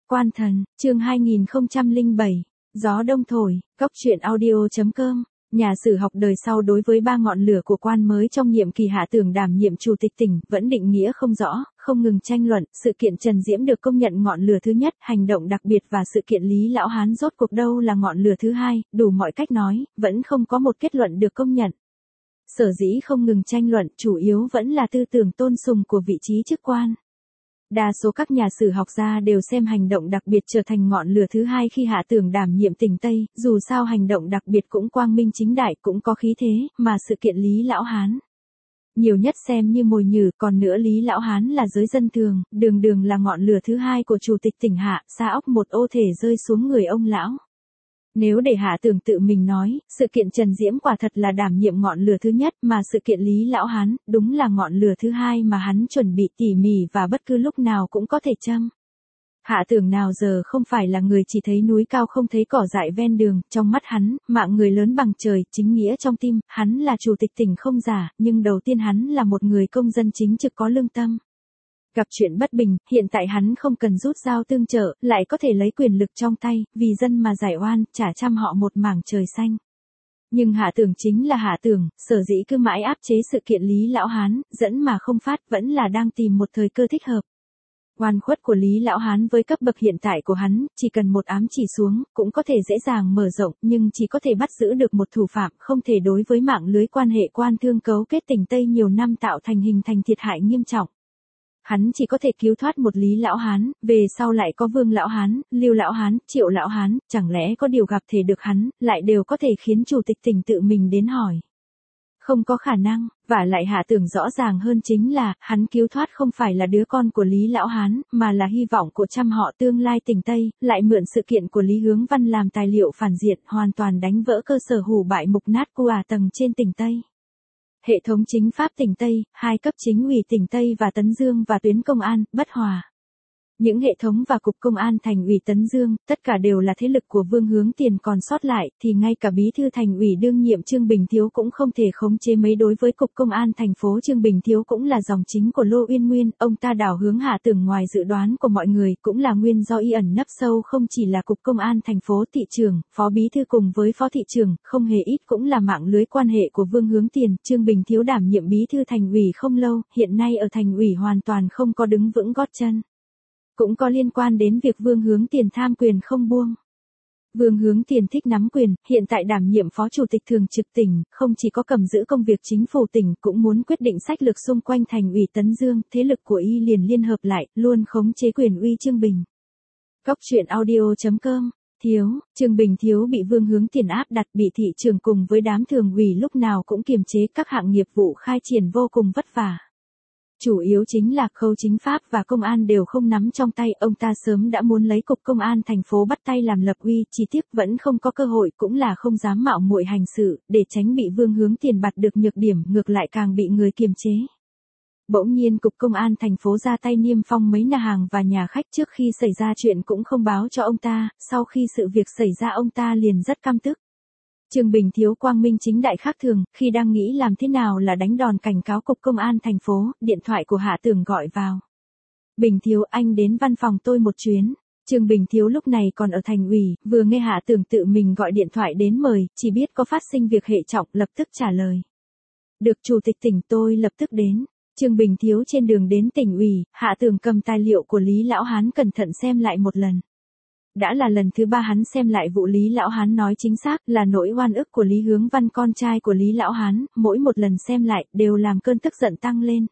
Quan Thần, chương 2007, Gió đông thổi, Cóc truyện audio.com. Nhà sử học đời sau đối với ba ngọn lửa của quan mới trong nhiệm kỳ Hạ Tường đảm nhiệm chủ tịch tỉnh vẫn định nghĩa không rõ, không ngừng tranh luận. Sự kiện Trần Diễm được công nhận ngọn lửa thứ nhất, hành động đặc biệt và sự kiện Lý Lão Hán rốt cuộc đâu là ngọn lửa thứ hai, đủ mọi cách nói, vẫn không có một kết luận được công nhận. Sở dĩ không ngừng tranh luận, chủ yếu vẫn là tư tưởng tôn sùng của vị trí chức quan. Đa số các nhà sử học gia đều xem hành động đặc biệt trở thành ngọn lửa thứ hai khi Hạ Tường đảm nhiệm tỉnh Tây, dù sao hành động đặc biệt cũng quang minh chính đại, cũng có khí thế, mà sự kiện Lý Lão Hán nhiều nhất xem như mồi nhử, còn nữa Lý Lão Hán là giới dân thường, đường đường là ngọn lửa thứ hai của chủ tịch tỉnh Hạ, sa óc một ô thể rơi xuống người ông lão. Nếu để Hạ Tường tự mình nói, sự kiện Trần Diễm quả thật là đảm nhiệm ngọn lửa thứ nhất, mà sự kiện Lý Lão Hán, đúng là ngọn lửa thứ hai mà hắn chuẩn bị tỉ mỉ và bất cứ lúc nào cũng có thể châm. Hạ Tường nào giờ không phải là người chỉ thấy núi cao không thấy cỏ dại ven đường, trong mắt hắn, mạng người lớn bằng trời, chính nghĩa trong tim, hắn là chủ tịch tỉnh không giả, nhưng đầu tiên hắn là một người công dân chính trực có lương tâm. Gặp chuyện bất bình, hiện tại hắn không cần rút dao tương trợ, lại có thể lấy quyền lực trong tay, vì dân mà giải oan, trả trăm họ một mảng trời xanh. Nhưng Hạ Tường chính là Hạ Tường, sở dĩ cứ mãi áp chế sự kiện Lý Lão Hán, dẫn mà không phát, vẫn là đang tìm một thời cơ thích hợp. Oan khuất của Lý Lão Hán với cấp bậc hiện tại của hắn, chỉ cần một ám chỉ xuống, cũng có thể dễ dàng mở rộng, nhưng chỉ có thể bắt giữ được một thủ phạm, không thể đối với mạng lưới quan hệ quan thương cấu kết tỉnh Tây nhiều năm tạo thành hình thành thiệt hại nghiêm trọng. Hắn chỉ có thể cứu thoát một Lý Lão Hán, về sau lại có Vương Lão Hán, Lưu Lão Hán, Triệu Lão Hán, chẳng lẽ có điều gặp thể được hắn, lại đều có thể khiến chủ tịch tỉnh tự mình đến hỏi. Không có khả năng, và lại Hạ Tường rõ ràng hơn chính là, hắn cứu thoát không phải là đứa con của Lý Lão Hán, mà là hy vọng của trăm họ tương lai tỉnh Tây, lại mượn sự kiện của Lý Hướng Văn làm tài liệu phản diện, hoàn toàn đánh vỡ cơ sở hủ bại mục nát của tầng trên tỉnh Tây. Hệ thống chính pháp tỉnh Tây, hai cấp chính ủy tỉnh Tây và Tấn Dương và tuyến công an, bất hòa. Những hệ thống và cục công an thành ủy Tấn Dương, tất cả đều là thế lực của Vương Hướng Tiền còn sót lại, thì ngay cả bí thư thành ủy đương nhiệm Trương Bình Thiếu cũng không thể khống chế mấy. Đối với cục công an thành phố, Trương Bình Thiếu cũng là dòng chính của Lô Uyên Nguyên, ông ta đảo hướng Hạ Tường ngoài dự đoán của mọi người, cũng là nguyên do y ẩn nấp sâu không chỉ là cục công an thành phố, thị trưởng, phó bí thư cùng với phó thị trưởng, không hề ít cũng là mạng lưới quan hệ của Vương Hướng Tiền. Trương Bình Thiếu đảm nhiệm bí thư thành ủy không lâu, hiện nay ở thành ủy hoàn toàn không có đứng vững gót chân. Cũng có liên quan đến việc Vương Hướng Tiền tham quyền không buông. Vương Hướng Tiền thích nắm quyền, hiện tại đảm nhiệm phó chủ tịch thường trực tỉnh, không chỉ có cầm giữ công việc chính phủ tỉnh, cũng muốn quyết định sách lược xung quanh thành ủy Tấn Dương, thế lực của y liền liên hợp lại, luôn khống chế quyền uy Trương Bình. Cóc truyện audio.com. Trương Bình Thiếu bị Vương Hướng Tiền áp đặt, bị thị trường cùng với đám thường ủy lúc nào cũng kiềm chế, các hạng nghiệp vụ khai triển vô cùng vất vả. Chủ yếu chính là khâu chính pháp và công an đều không nắm trong tay, ông ta sớm đã muốn lấy cục công an thành phố bắt tay làm lập uy, chỉ tiếc vẫn không có cơ hội, cũng là không dám mạo muội hành sự, để tránh bị Vương Hướng Tiền bặt được nhược điểm, ngược lại càng bị người kiềm chế. Bỗng nhiên cục công an thành phố ra tay niêm phong mấy nhà hàng và nhà khách, trước khi xảy ra chuyện cũng không báo cho ông ta, sau khi sự việc xảy ra ông ta liền rất căm tức. Trương Bình Thiếu quang minh chính đại khác thường, khi đang nghĩ làm thế nào là đánh đòn cảnh cáo cục công an thành phố, điện thoại của Hạ Tường gọi vào. Bình Thiếu, anh đến văn phòng tôi một chuyến. Trương Bình Thiếu lúc này còn ở thành ủy, vừa nghe Hạ Tường tự mình gọi điện thoại đến mời, chỉ biết có phát sinh việc hệ trọng, lập tức trả lời. Được chủ tịch tỉnh, tôi lập tức đến. Trương Bình Thiếu trên đường đến tỉnh ủy, Hạ Tường cầm tài liệu của Lý Lão Hán cẩn thận xem lại một lần. Đã là lần thứ ba hắn xem lại vụ Lý Lão Hán, nói chính xác là nỗi oan ức của Lý Hướng Văn, con trai của Lý Lão Hán, mỗi một lần xem lại, đều làm cơn tức giận tăng lên.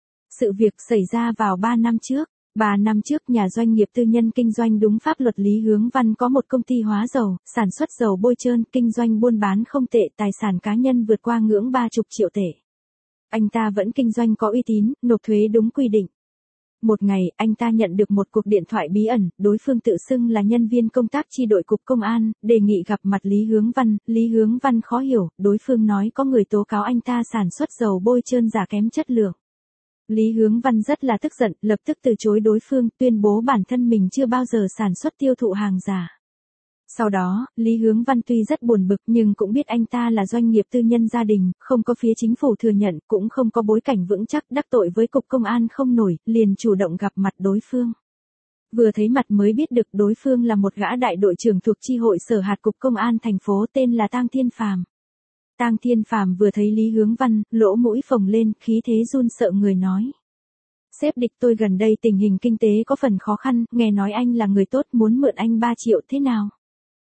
Sự việc xảy ra vào 3 năm trước. 3 năm trước, nhà doanh nghiệp tư nhân kinh doanh đúng pháp luật Lý Hướng Văn có một công ty hóa dầu, sản xuất dầu bôi trơn, kinh doanh buôn bán không tệ, tài sản cá nhân vượt qua ngưỡng 30 triệu tệ. Anh ta vẫn kinh doanh có uy tín, nộp thuế đúng quy định. Một ngày, anh ta nhận được một cuộc điện thoại bí ẩn, đối phương tự xưng là nhân viên công tác chi đội cục công an, đề nghị gặp mặt Lý Hướng Văn. Lý Hướng Văn khó hiểu, đối phương nói có người tố cáo anh ta sản xuất dầu bôi trơn giả kém chất lượng. Lý Hướng Văn rất là tức giận, lập tức từ chối đối phương, tuyên bố bản thân mình chưa bao giờ sản xuất tiêu thụ hàng giả. Sau đó, Lý Hướng Văn tuy rất buồn bực nhưng cũng biết anh ta là doanh nghiệp tư nhân gia đình, không có phía chính phủ thừa nhận, cũng không có bối cảnh vững chắc, đắc tội với cục công an không nổi, liền chủ động gặp mặt đối phương. Vừa thấy mặt mới biết được đối phương là một gã đại đội trưởng thuộc chi hội sở hạt cục công an thành phố tên là Tang Thiên Phàm. Tang Thiên Phàm vừa thấy Lý Hướng Văn, lỗ mũi phồng lên, khí thế run sợ người nói. Sếp Địch, tôi gần đây tình hình kinh tế có phần khó khăn, nghe nói anh là người tốt, muốn mượn anh 3 triệu thế nào?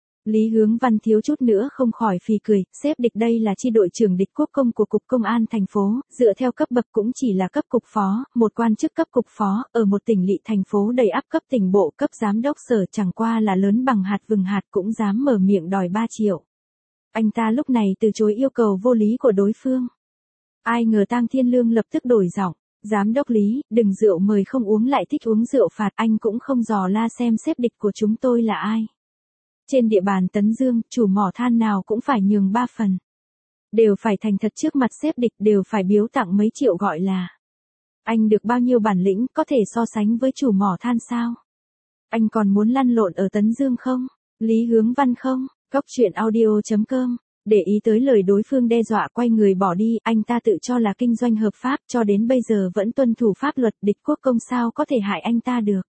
Lý Hướng Văn thiếu chút nữa không khỏi phì cười, sếp Địch đây là chi đội trưởng Địch Quốc công của Cục Công an thành phố, dựa theo cấp bậc cũng chỉ là cấp cục phó, một quan chức cấp cục phó, ở một tỉnh lỵ thành phố đầy ắp cấp tỉnh bộ, cấp giám đốc sở chẳng qua là lớn bằng hạt vừng hạt cũng dám mở miệng đòi 3 triệu. Anh ta lúc này từ chối yêu cầu vô lý của đối phương. Ai ngờ Tang Thiên Lương lập tức đổi giọng. Giám đốc Lý, đừng rượu mời không uống lại thích uống rượu phạt, anh cũng không dò la xem sếp Địch của chúng tôi là ai. Trên địa bàn Tấn Dương, chủ mỏ than nào cũng phải nhường 3 phần. Đều phải thành thật trước mặt sếp Địch, đều phải biếu tặng mấy triệu gọi là. Anh được bao nhiêu bản lĩnh có thể so sánh với chủ mỏ than sao? Anh còn muốn lăn lộn ở Tấn Dương không? Lý Hướng Văn không? Goctruyện.audio.com. Để ý tới lời đối phương đe dọa quay người bỏ đi, anh ta tự cho là kinh doanh hợp pháp cho đến bây giờ vẫn tuân thủ pháp luật, Địch Quốc công sao có thể hại anh ta được.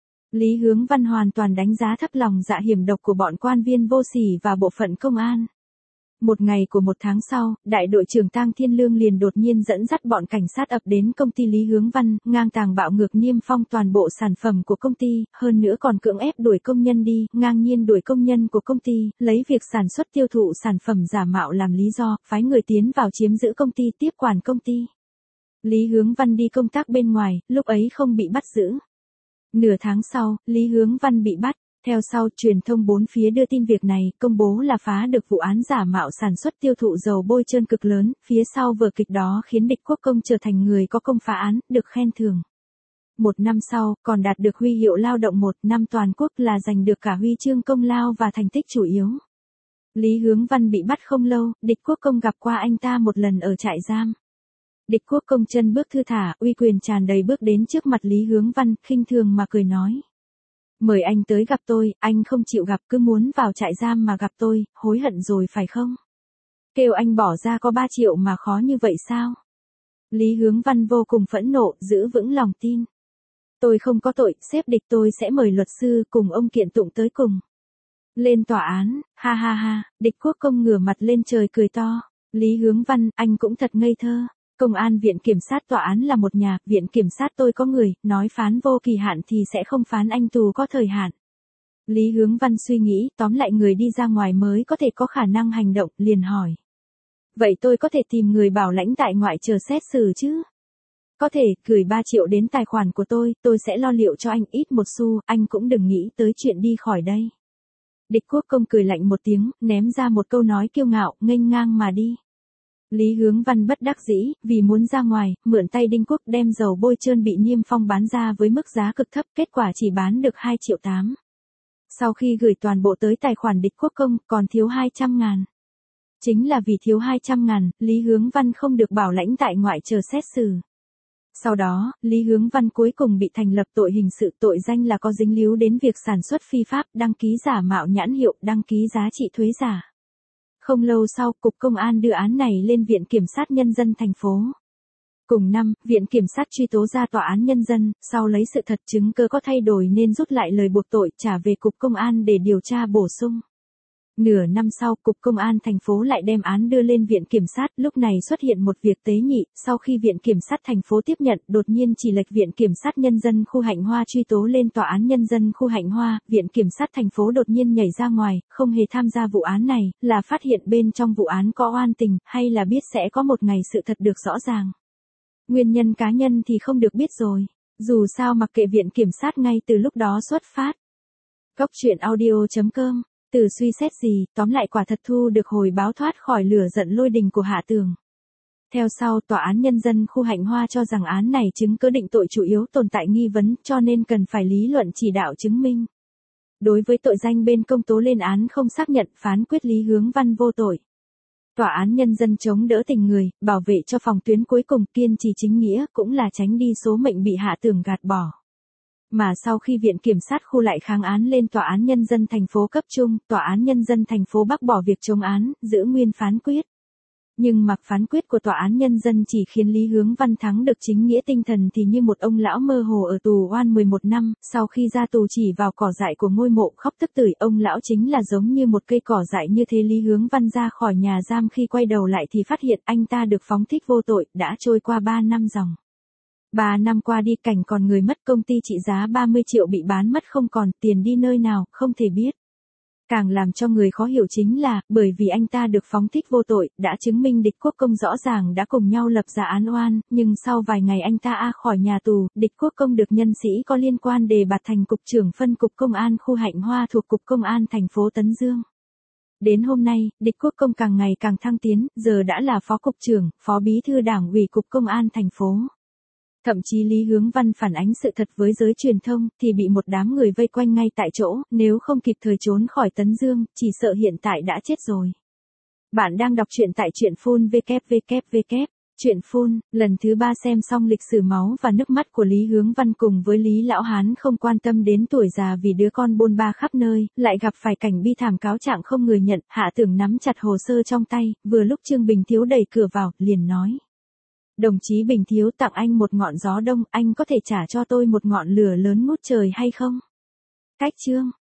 Lý Hướng Văn hoàn toàn đánh giá thấp lòng dạ hiểm độc của bọn quan viên vô sỉ và bộ phận công an. Một ngày của một tháng sau, đại đội trưởng Tang Thiên Lương liền đột nhiên dẫn dắt bọn cảnh sát ập đến công ty Lý Hướng Văn, ngang tàng bạo ngược niêm phong toàn bộ sản phẩm của công ty, hơn nữa còn cưỡng ép đuổi công nhân đi, ngang nhiên đuổi công nhân của công ty, lấy việc sản xuất tiêu thụ sản phẩm giả mạo làm lý do, phái người tiến vào chiếm giữ công ty, tiếp quản công ty. Lý Hướng Văn đi công tác bên ngoài, lúc ấy không bị bắt giữ. Nửa tháng sau, Lý Hướng Văn bị bắt. Theo sau, truyền thông bốn phía đưa tin việc này, công bố là phá được vụ án giả mạo sản xuất tiêu thụ dầu bôi trơn cực lớn, phía sau vở kịch đó khiến Địch Quốc công trở thành người có công phá án, được khen thưởng. Một năm sau, còn đạt được huy hiệu lao động 1 năm toàn quốc là giành được cả huy chương công lao và thành tích chủ yếu. Lý Hướng Văn bị bắt không lâu, Địch Quốc công gặp qua anh ta một lần ở trại giam. Địch Quốc công chân bước thư thả, uy quyền tràn đầy bước đến trước mặt Lý Hướng Văn, khinh thường mà cười nói. Mời anh tới gặp tôi, anh không chịu gặp cứ muốn vào trại giam mà gặp tôi, hối hận rồi phải không? Kêu anh bỏ ra có 3 triệu mà khó như vậy sao? Lý Hướng Văn vô cùng phẫn nộ, giữ vững lòng tin. Tôi không có tội, sếp Địch tôi sẽ mời luật sư cùng ông kiện tụng tới cùng. Lên tòa án, ha ha ha, Địch Quốc công ngửa mặt lên trời cười to. Lý Hướng Văn, anh cũng thật ngây thơ. Công an viện kiểm sát tòa án là một nhà, viện kiểm sát tôi có người, nói phán vô kỳ hạn thì sẽ không phán anh tù có thời hạn. Lý Hướng Văn suy nghĩ, tóm lại người đi ra ngoài mới có thể có khả năng hành động, liền hỏi. Vậy tôi có thể tìm người bảo lãnh tại ngoại chờ xét xử chứ? Có thể, gửi 3 triệu đến tài khoản của tôi sẽ lo liệu cho anh ít một xu, anh cũng đừng nghĩ tới chuyện đi khỏi đây. Địch Quốc công cười lạnh một tiếng, ném ra một câu nói kiêu ngạo, nghênh ngang mà đi. Lý Hướng Văn bất đắc dĩ, vì muốn ra ngoài, mượn tay Đinh Quốc đem dầu bôi trơn bị niêm phong bán ra với mức giá cực thấp, kết quả chỉ bán được 2,8 triệu. Sau khi gửi toàn bộ tới tài khoản Địch Quốc công, còn thiếu 200.000. Chính là vì thiếu 200.000, Lý Hướng Văn không được bảo lãnh tại ngoại chờ xét xử. Sau đó, Lý Hướng Văn cuối cùng bị thành lập tội hình sự, tội danh là có dính líu đến việc sản xuất phi pháp, đăng ký giả mạo nhãn hiệu, đăng ký giá trị thuế giả. Không lâu sau, Cục Công an đưa án này lên Viện Kiểm sát Nhân dân thành phố. Cùng năm, Viện Kiểm sát truy tố ra Tòa án Nhân dân, sau lấy sự thật chứng cứ có thay đổi nên rút lại lời buộc tội, trả về Cục Công an để điều tra bổ sung. Nửa năm sau, Cục Công an thành phố lại đem án đưa lên Viện Kiểm sát, lúc này xuất hiện một việc tế nhị, sau khi Viện Kiểm sát thành phố tiếp nhận, đột nhiên chỉ lệch Viện Kiểm sát Nhân dân khu Hạnh Hoa truy tố lên Tòa án Nhân dân khu Hạnh Hoa, Viện Kiểm sát thành phố đột nhiên nhảy ra ngoài, không hề tham gia vụ án này, là phát hiện bên trong vụ án có oan tình, hay là biết sẽ có một ngày sự thật được rõ ràng. Nguyên nhân cá nhân thì không được biết rồi, dù sao mặc kệ Viện Kiểm sát ngay từ lúc đó xuất phát. Goctruyện.audio.com. Từ suy xét gì, tóm lại quả thật thu được hồi báo thoát khỏi lửa giận lôi đình của Hạ Tường. Theo sau, Tòa án Nhân dân khu Hạnh Hoa cho rằng án này chứng cứ định tội chủ yếu tồn tại nghi vấn, cho nên cần phải lý luận chỉ đạo chứng minh. Đối với tội danh bên công tố lên án không xác nhận, phán quyết Lý Hướng Văn vô tội. Tòa án Nhân dân chống đỡ tình người, bảo vệ cho phòng tuyến cuối cùng, kiên trì chính nghĩa, cũng là tránh đi số mệnh bị Hạ Tường gạt bỏ. Mà sau khi Viện Kiểm sát khu lại kháng án lên Tòa án Nhân dân thành phố cấp trung, Tòa án Nhân dân thành phố Bắc bỏ việc chống án, giữ nguyên phán quyết. Nhưng mặc phán quyết của tòa án nhân dân chỉ khiến Lý Hướng Văn thắng được chính nghĩa, tinh thần thì như một ông lão mơ hồ ở tù oan 11 năm, sau khi ra tù chỉ vào cỏ dại của ngôi mộ khóc tức tưởi. Ông lão chính là giống như một cây cỏ dại như thế. Lý Hướng Văn ra khỏi nhà giam, khi quay đầu lại thì phát hiện anh ta được phóng thích vô tội. Đã trôi qua 3 năm dòng. 3 năm qua đi, cảnh còn người mất, công ty trị giá 30 triệu bị bán mất không còn, tiền đi nơi nào, không thể biết. Càng làm cho người khó hiểu chính là, bởi vì anh ta được phóng thích vô tội, đã chứng minh Địch Quốc Công rõ ràng đã cùng nhau lập ra án oan, nhưng sau vài ngày anh ta khỏi nhà tù, Địch Quốc Công được nhân sĩ có liên quan đề bạt thành cục trưởng phân cục công an khu Hạnh Hoa thuộc cục công an thành phố Tấn Dương. Đến hôm nay, Địch Quốc Công càng ngày càng thăng tiến, giờ đã là phó cục trưởng, phó bí thư đảng ủy cục công an thành phố. Thậm chí Lý Hướng Văn phản ánh sự thật với giới truyền thông, thì bị một đám người vây quanh ngay tại chỗ, nếu không kịp thời trốn khỏi Tấn Dương, chỉ sợ hiện tại đã chết rồi. Bạn đang đọc truyện tại truyện Phun www. Truyện Phun, lần thứ 3 xem xong lịch sử máu và nước mắt của Lý Hướng Văn cùng với Lý Lão Hán không quan tâm đến tuổi già vì đứa con bôn ba khắp nơi, lại gặp phải cảnh bi thảm cáo trạng không người nhận, Hạ Tưởng nắm chặt hồ sơ trong tay, vừa lúc Trương Bình Thiếu đẩy cửa vào, liền nói. Đồng chí Bình Thiếu, tặng anh một ngọn gió đông, anh có thể trả cho tôi một ngọn lửa lớn ngút trời hay không? Cách Trương